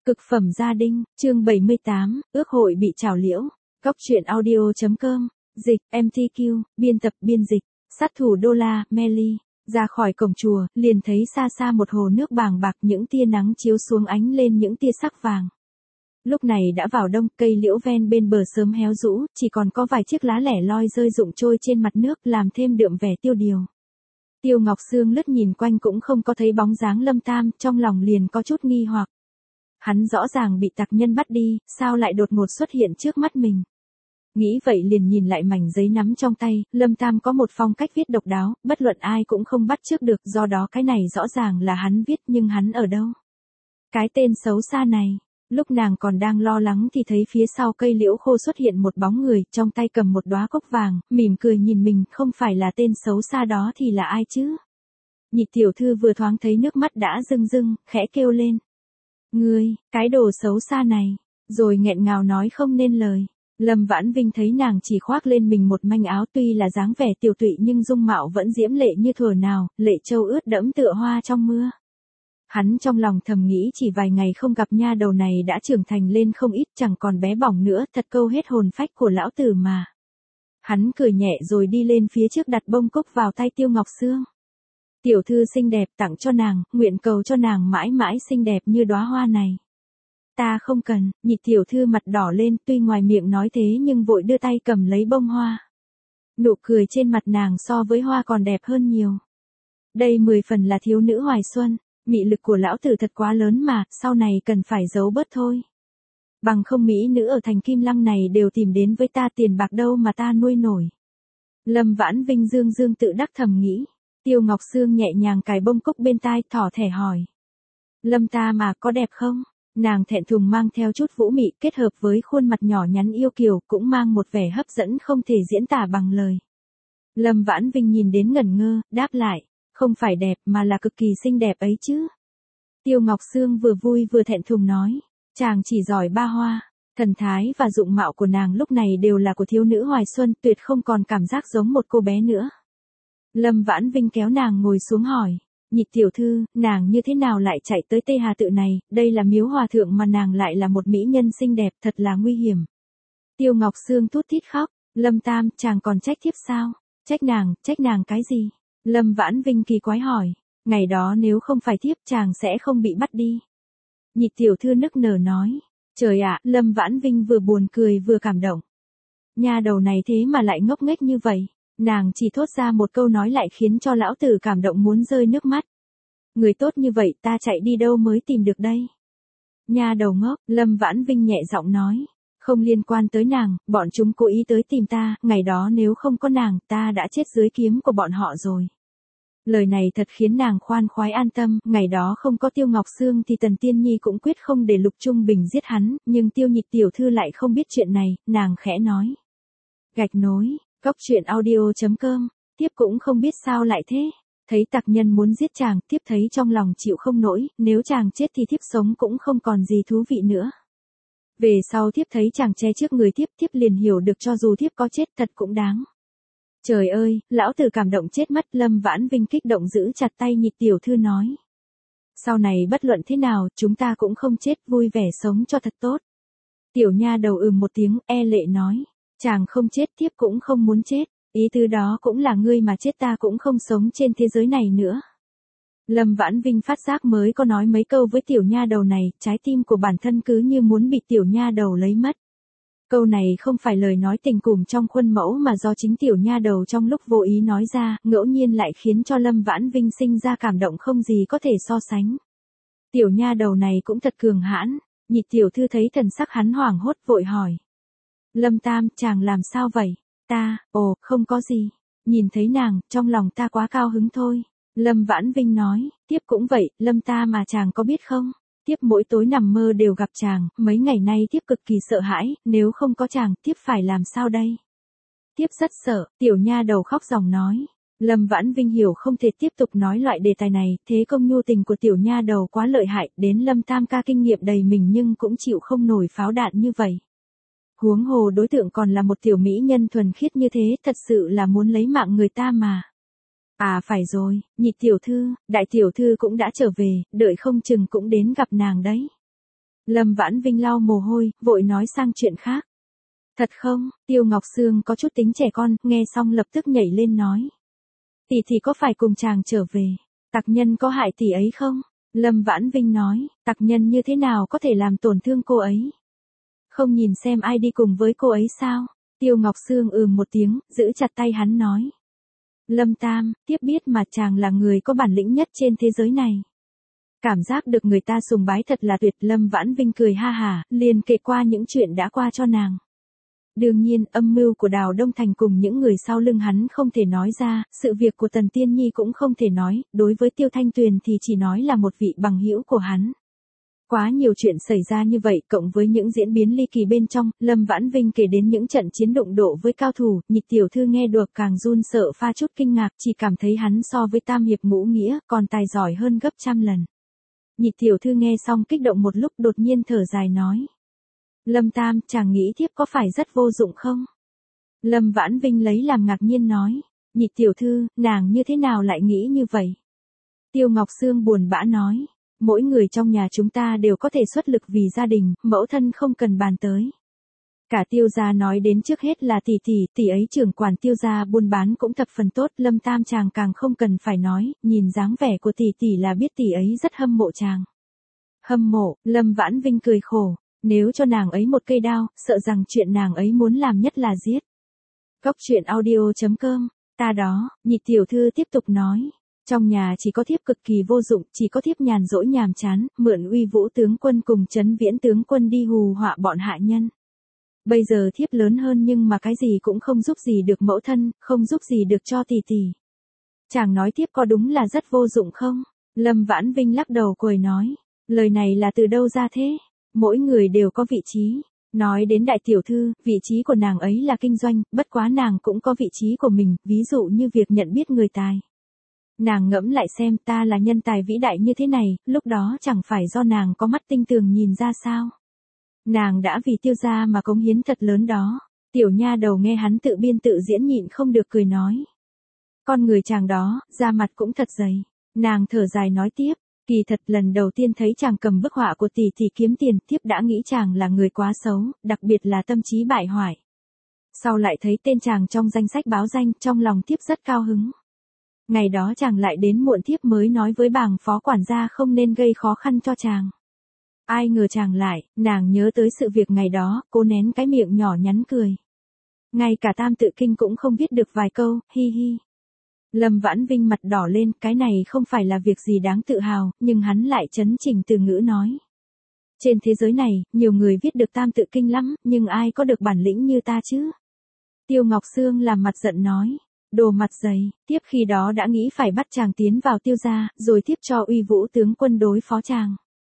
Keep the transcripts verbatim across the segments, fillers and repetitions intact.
Cực phẩm gia đình, chương bảy mươi tám, ước hội bị trảo liễu. Cóc truyện audio chấm com, dịch, em tê quy, biên tập biên dịch, sát thủ đô la, Melly. Ra khỏi cổng chùa, liền thấy xa xa một hồ nước bàng bạc, những tia nắng chiếu xuống ánh lên những tia sắc vàng. Lúc này đã vào đông, cây liễu ven bên bờ sớm héo rũ, chỉ còn có vài chiếc lá lẻ loi rơi rụng trôi trên mặt nước, làm thêm đượm vẻ tiêu điều. Tiêu Ngọc Sương lướt nhìn quanh cũng không có thấy bóng dáng Lâm Tam, trong lòng liền có chút nghi hoặc. Hắn rõ ràng bị tặc nhân bắt đi, sao lại đột ngột xuất hiện trước mắt mình. Nghĩ vậy liền nhìn lại mảnh giấy nắm trong tay, Lâm Tam có một phong cách viết độc đáo, bất luận ai cũng không bắt chước được, do đó cái này rõ ràng là hắn viết, nhưng hắn ở đâu? Cái tên xấu xa này. Lúc nàng còn đang lo lắng thì thấy phía sau cây liễu khô xuất hiện một bóng người, trong tay cầm một đóa cúc vàng, mỉm cười nhìn mình, không phải là tên xấu xa đó thì là ai chứ? Nhị tiểu thư vừa thoáng thấy nước mắt đã rưng rưng, khẽ kêu lên. Ngươi, cái đồ xấu xa này, rồi nghẹn ngào nói không nên lời. Lâm Vãn Vinh thấy nàng chỉ khoác lên mình một manh áo, tuy là dáng vẻ tiểu tụy nhưng dung mạo vẫn diễm lệ như thuở nào, lệ châu ướt đẫm tựa hoa trong mưa. Hắn trong lòng thầm nghĩ chỉ vài ngày không gặp nha đầu này đã trưởng thành lên không ít, chẳng còn bé bỏng nữa, thật câu hết hồn phách của lão tử mà. Hắn cười nhẹ rồi đi lên phía trước đặt bông cúc vào tay Tiêu Ngọc Sương. Tiểu thư xinh đẹp, tặng cho nàng, nguyện cầu cho nàng mãi mãi xinh đẹp như đóa hoa này. Ta không cần. Nhị tiểu thư mặt đỏ lên, tuy ngoài miệng nói thế nhưng vội đưa tay cầm lấy bông hoa. Nụ cười trên mặt nàng so với hoa còn đẹp hơn nhiều. Đây mười phần là thiếu nữ hoài xuân, mị lực của lão tử thật quá lớn mà, sau này cần phải giấu bớt thôi. Bằng không mỹ nữ ở thành Kim Lăng này đều tìm đến với ta, tiền bạc đâu mà ta nuôi nổi. Lâm Vãn Vinh dương dương tự đắc thầm nghĩ. Tiêu Ngọc Sương nhẹ nhàng cài bông cúc bên tai, thỏ thẻ hỏi. Lâm ta mà có đẹp không? Nàng thẹn thùng mang theo chút vũ mị, kết hợp với khuôn mặt nhỏ nhắn yêu kiều, cũng mang một vẻ hấp dẫn không thể diễn tả bằng lời. Lâm Vãn Vinh nhìn đến ngẩn ngơ, đáp lại, không phải đẹp mà là cực kỳ xinh đẹp ấy chứ. Tiêu Ngọc Sương vừa vui vừa thẹn thùng nói, chàng chỉ giỏi ba hoa. Thần thái và dụng mạo của nàng lúc này đều là của thiếu nữ hoài xuân, tuyệt không còn cảm giác giống một cô bé nữa. Lâm Vãn Vinh kéo nàng ngồi xuống hỏi, nhị tiểu thư, nàng như thế nào lại chạy tới Tê Hà Tự này, đây là miếu hòa thượng mà nàng lại là một mỹ nhân xinh đẹp, thật là nguy hiểm. Tiêu Ngọc Sương thút thít khóc, Lâm Tam, chàng còn trách thiếp sao? Trách nàng, trách nàng cái gì? Lâm Vãn Vinh kỳ quái hỏi, ngày đó nếu không phải thiếp chàng sẽ không bị bắt đi. Nhị tiểu thư nức nở nói, trời ạ, Lâm Vãn Vinh vừa buồn cười vừa cảm động. Nha đầu này thế mà lại ngốc nghếch như vậy. Nàng chỉ thốt ra một câu nói lại khiến cho lão tử cảm động muốn rơi nước mắt. Người tốt như vậy ta chạy đi đâu mới tìm được đây? Nha đầu ngốc, Lâm Vãn Vinh nhẹ giọng nói. Không liên quan tới nàng, bọn chúng cố ý tới tìm ta, ngày đó nếu không có nàng, ta đã chết dưới kiếm của bọn họ rồi. Lời này thật khiến nàng khoan khoái an tâm, ngày đó không có Tiêu Ngọc Sương thì Tần Tiên Nhi cũng quyết không để Lục Trung Bình giết hắn, nhưng Tiêu Nhị tiểu thư lại không biết chuyện này, nàng khẽ nói. Gạch nối. Cóc truyện audio chấm com, tiếp cũng không biết sao lại thế. Thấy tặc nhân muốn giết chàng, tiếp thấy trong lòng chịu không nổi, nếu chàng chết thì thiếp sống cũng không còn gì thú vị nữa. Về sau thiếp thấy chàng che trước người thiếp, thiếp liền hiểu được cho dù thiếp có chết thật cũng đáng. Trời ơi, lão tử cảm động chết mất. Lâm Vãn Vinh kích động giữ chặt tay nhị tiểu thư nói. Sau này bất luận thế nào, chúng ta cũng không chết, vui vẻ sống cho thật tốt. Tiểu nha đầu ừm một tiếng, e lệ nói. Chàng không chết thiếp cũng không muốn chết, ý tứ đó cũng là ngươi mà chết ta cũng không sống trên thế giới này nữa. Lâm Vãn Vinh phát giác mới có nói mấy câu với tiểu nha đầu này, trái tim của bản thân cứ như muốn bị tiểu nha đầu lấy mất. Câu này không phải lời nói tình cùm trong khuôn mẫu mà do chính tiểu nha đầu trong lúc vô ý nói ra, ngẫu nhiên lại khiến cho Lâm Vãn Vinh sinh ra cảm động không gì có thể so sánh. Tiểu nha đầu này cũng thật cường hãn, nhị tiểu thư thấy thần sắc hắn hoảng hốt vội hỏi. Lâm Tam, chàng làm sao vậy? Ta, ồ, không có gì. Nhìn thấy nàng, trong lòng ta quá cao hứng thôi. Lâm Vãn Vinh nói, tiếp cũng vậy, Lâm ta mà chàng có biết không? Tiếp mỗi tối nằm mơ đều gặp chàng, mấy ngày nay tiếp cực kỳ sợ hãi, nếu không có chàng, tiếp phải làm sao đây? Tiếp rất sợ, tiểu nha đầu khóc ròng nói. Lâm Vãn Vinh hiểu không thể tiếp tục nói loại đề tài này, thế công nhu tình của tiểu nha đầu quá lợi hại, đến Lâm Tam ca kinh nghiệm đầy mình nhưng cũng chịu không nổi pháo đạn như vậy. Huống hồ đối tượng còn là một tiểu mỹ nhân thuần khiết như thế, thật sự là muốn lấy mạng người ta mà. À phải rồi, nhị tiểu thư, đại tiểu thư cũng đã trở về, đợi không chừng cũng đến gặp nàng đấy. Lâm Vãn Vinh lau mồ hôi, vội nói sang chuyện khác. Thật không? Tiêu Ngọc Sương có chút tính trẻ con, nghe xong lập tức nhảy lên nói. Tỷ tỷ có phải cùng chàng trở về? Tặc nhân có hại tỷ ấy không? Lâm Vãn Vinh nói, tặc nhân như thế nào có thể làm tổn thương cô ấy? Không nhìn xem ai đi cùng với cô ấy sao? Tiêu Ngọc Sương ừm một tiếng, giữ chặt tay hắn nói. Lâm Tam, tiếp biết mà chàng là người có bản lĩnh nhất trên thế giới này. Cảm giác được người ta sùng bái thật là tuyệt. Lâm Vãn Vinh cười ha hả, liền kể qua những chuyện đã qua cho nàng. Đương nhiên, âm mưu của Đào Đông Thành cùng những người sau lưng hắn không thể nói ra, sự việc của Tần Tiên Nhi cũng không thể nói, đối với Tiêu Thanh Tuyền thì chỉ nói là một vị bằng hữu của hắn. Quá nhiều chuyện xảy ra như vậy, cộng với những diễn biến ly kỳ bên trong, Lâm Vãn Vinh kể đến những trận chiến đụng độ với cao thủ, Nhị tiểu thư nghe được càng run sợ pha chút kinh ngạc, chỉ cảm thấy hắn so với Tam hiệp Ngũ nghĩa, còn tài giỏi hơn gấp trăm lần. Nhị tiểu thư nghe xong kích động một lúc, đột nhiên thở dài nói. Lâm Tam, chàng nghĩ thiếp có phải rất vô dụng không? Lâm Vãn Vinh lấy làm ngạc nhiên nói. Nhị tiểu thư, nàng như thế nào lại nghĩ như vậy? Tiêu Ngọc Sương buồn bã nói. Mỗi người trong nhà chúng ta đều có thể xuất lực vì gia đình, mẫu thân không cần bàn tới. Cả Tiêu gia nói đến trước hết là tỷ tỷ, tỷ ấy trưởng quản Tiêu gia buôn bán cũng thập phần tốt. Lâm Tam chàng càng không cần phải nói, nhìn dáng vẻ của tỷ tỷ là biết tỷ ấy rất hâm mộ chàng. Hâm mộ? Lâm Vãn Vinh cười khổ. Nếu cho nàng ấy một cây đao, sợ rằng chuyện nàng ấy muốn làm nhất là giết. Cốc truyện audio chấm com, ta đó, Nhị tiểu thư tiếp tục nói. Trong nhà chỉ có thiếp cực kỳ vô dụng, chỉ có thiếp nhàn rỗi nhàm chán, mượn uy vũ tướng quân cùng Trấn Viễn tướng quân đi hù họa bọn hạ nhân. Bây giờ thiếp lớn hơn nhưng mà cái gì cũng không giúp gì được mẫu thân, không giúp gì được cho tỷ tỷ. Chàng nói thiếp có đúng là rất vô dụng không? Lâm Vãn Vinh lắc đầu cười nói. Lời này là từ đâu ra thế? Mỗi người đều có vị trí. Nói đến đại tiểu thư, vị trí của nàng ấy là kinh doanh, bất quá nàng cũng có vị trí của mình, ví dụ như việc nhận biết người tài. Nàng ngẫm lại xem, ta là nhân tài vĩ đại như thế này, lúc đó chẳng phải do nàng có mắt tinh tường nhìn ra sao. Nàng đã vì Tiêu gia mà cống hiến thật lớn đó. Tiểu nha đầu nghe hắn tự biên tự diễn nhịn không được cười nói. Con người chàng đó, da mặt cũng thật dày. Nàng thở dài nói tiếp. Kỳ thật lần đầu tiên thấy chàng cầm bức họa của tỷ tỷ kiếm tiền, thiếp đã nghĩ chàng là người quá xấu, đặc biệt là tâm trí bại hoại. Sau lại thấy tên chàng trong danh sách báo danh, trong lòng thiếp rất cao hứng. Ngày đó chàng lại đến muộn, thiếp mới nói với bàng phó quản gia không nên gây khó khăn cho chàng. Ai ngờ chàng lại, nàng nhớ tới sự việc ngày đó, cố nén cái miệng nhỏ nhắn cười. Ngay cả Tam Tự Kinh cũng không viết được vài câu, hi hi. Lâm Vãn Vinh mặt đỏ lên, cái này không phải là việc gì đáng tự hào, nhưng hắn lại chấn chỉnh từ ngữ nói. Trên thế giới này, nhiều người viết được Tam Tự Kinh lắm, nhưng ai có được bản lĩnh như ta chứ? Tiêu Ngọc Sương làm mặt giận nói. Đồ mặt dày, tiếp khi đó đã nghĩ phải bắt chàng tiến vào Tiêu gia, rồi tiếp cho uy vũ tướng quân đối phó chàng.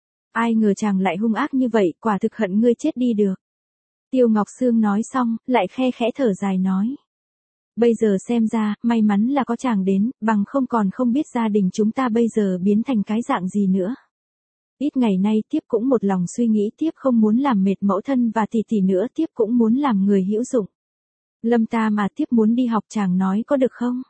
Ai ngờ chàng lại hung ác như vậy, quả thực hận ngươi chết đi được. Tiêu Ngọc Sương nói xong, lại khe khẽ thở dài nói. Bây giờ xem ra, may mắn là có chàng đến, bằng không còn không biết gia đình chúng ta bây giờ biến thành cái dạng gì nữa. Ít ngày nay tiếp cũng một lòng suy nghĩ, tiếp không muốn làm mệt mẫu thân và tỷ tỷ nữa, tiếp cũng muốn làm người hữu dụng. Lâm ta mà tiếp muốn đi học, chàng nói có được không?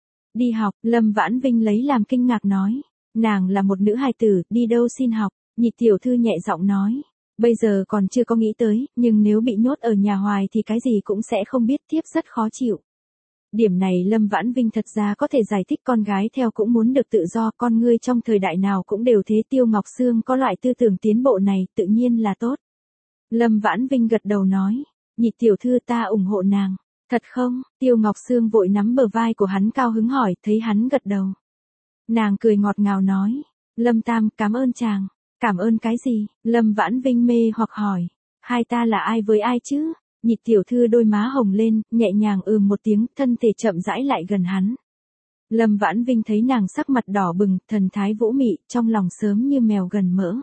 Đi học, Lâm Vãn Vinh lấy làm kinh ngạc nói. Nàng là một nữ hài tử, đi đâu xin học? Nhị tiểu thư nhẹ giọng nói. Bây giờ còn chưa có nghĩ tới, nhưng nếu bị nhốt ở nhà hoài thì cái gì cũng sẽ không biết, tiếp rất khó chịu. Điểm này Lâm Vãn Vinh thật ra có thể giải thích, con gái theo cũng muốn được tự do, con ngươi trong thời đại nào cũng đều thế. Tiêu Ngọc Sương có loại tư tưởng tiến bộ này, tự nhiên là tốt. Lâm Vãn Vinh gật đầu nói. Nhị tiểu thư, ta ủng hộ nàng. Thật không? Tiêu Ngọc Sương vội nắm bờ vai của hắn cao hứng hỏi, thấy hắn gật đầu. Nàng cười ngọt ngào nói. Lâm Tam, cảm ơn chàng. Cảm ơn cái gì? Lâm Vãn Vinh mê hoặc hỏi. Hai ta là ai với ai chứ? Nhị tiểu thư đôi má hồng lên, nhẹ nhàng ừm một tiếng, thân thể chậm rãi lại gần hắn. Lâm Vãn Vinh thấy nàng sắc mặt đỏ bừng, thần thái vũ mị, trong lòng sớm như mèo gần mỡ.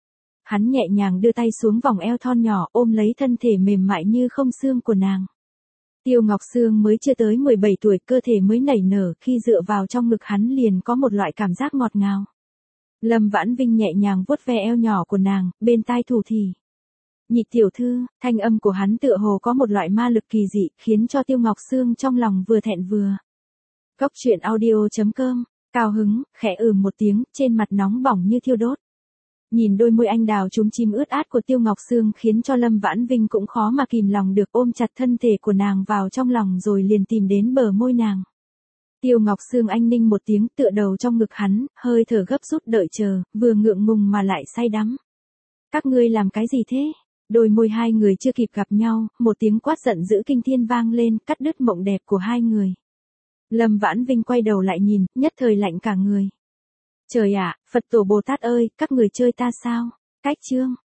Hắn nhẹ nhàng đưa tay xuống vòng eo thon nhỏ, ôm lấy thân thể mềm mại như không xương của nàng. Tiêu Ngọc Sương mới chưa tới mười bảy tuổi, cơ thể mới nảy nở, khi dựa vào trong ngực hắn liền có một loại cảm giác ngọt ngào. Lâm Vãn Vinh nhẹ nhàng vuốt ve eo nhỏ của nàng, bên tai thủ thỉ. Nhị tiểu thư, thanh âm của hắn tựa hồ có một loại ma lực kỳ dị, khiến cho Tiêu Ngọc Sương trong lòng vừa thẹn vừa. Cốc truyện audio chấm com, cao hứng, khẽ ừm một tiếng, trên mặt nóng bỏng như thiêu đốt. Nhìn đôi môi anh đào chúm chím ướt át của Tiêu Ngọc Sương khiến cho Lâm Vãn Vinh cũng khó mà kìm lòng được ôm chặt thân thể của nàng vào trong lòng rồi liền tìm đến bờ môi nàng. Tiêu Ngọc Sương anh ninh một tiếng tựa đầu trong ngực hắn, hơi thở gấp rút đợi chờ, vừa ngượng ngùng mà lại say đắm. Các ngươi làm cái gì thế? Đôi môi hai người chưa kịp gặp nhau, một tiếng quát giận dữ kinh thiên vang lên, cắt đứt mộng đẹp của hai người. Lâm Vãn Vinh quay đầu lại nhìn, nhất thời lạnh cả người. Trời ạ, Phật tổ Bồ Tát ơi, các người chơi ta sao? Cách chương.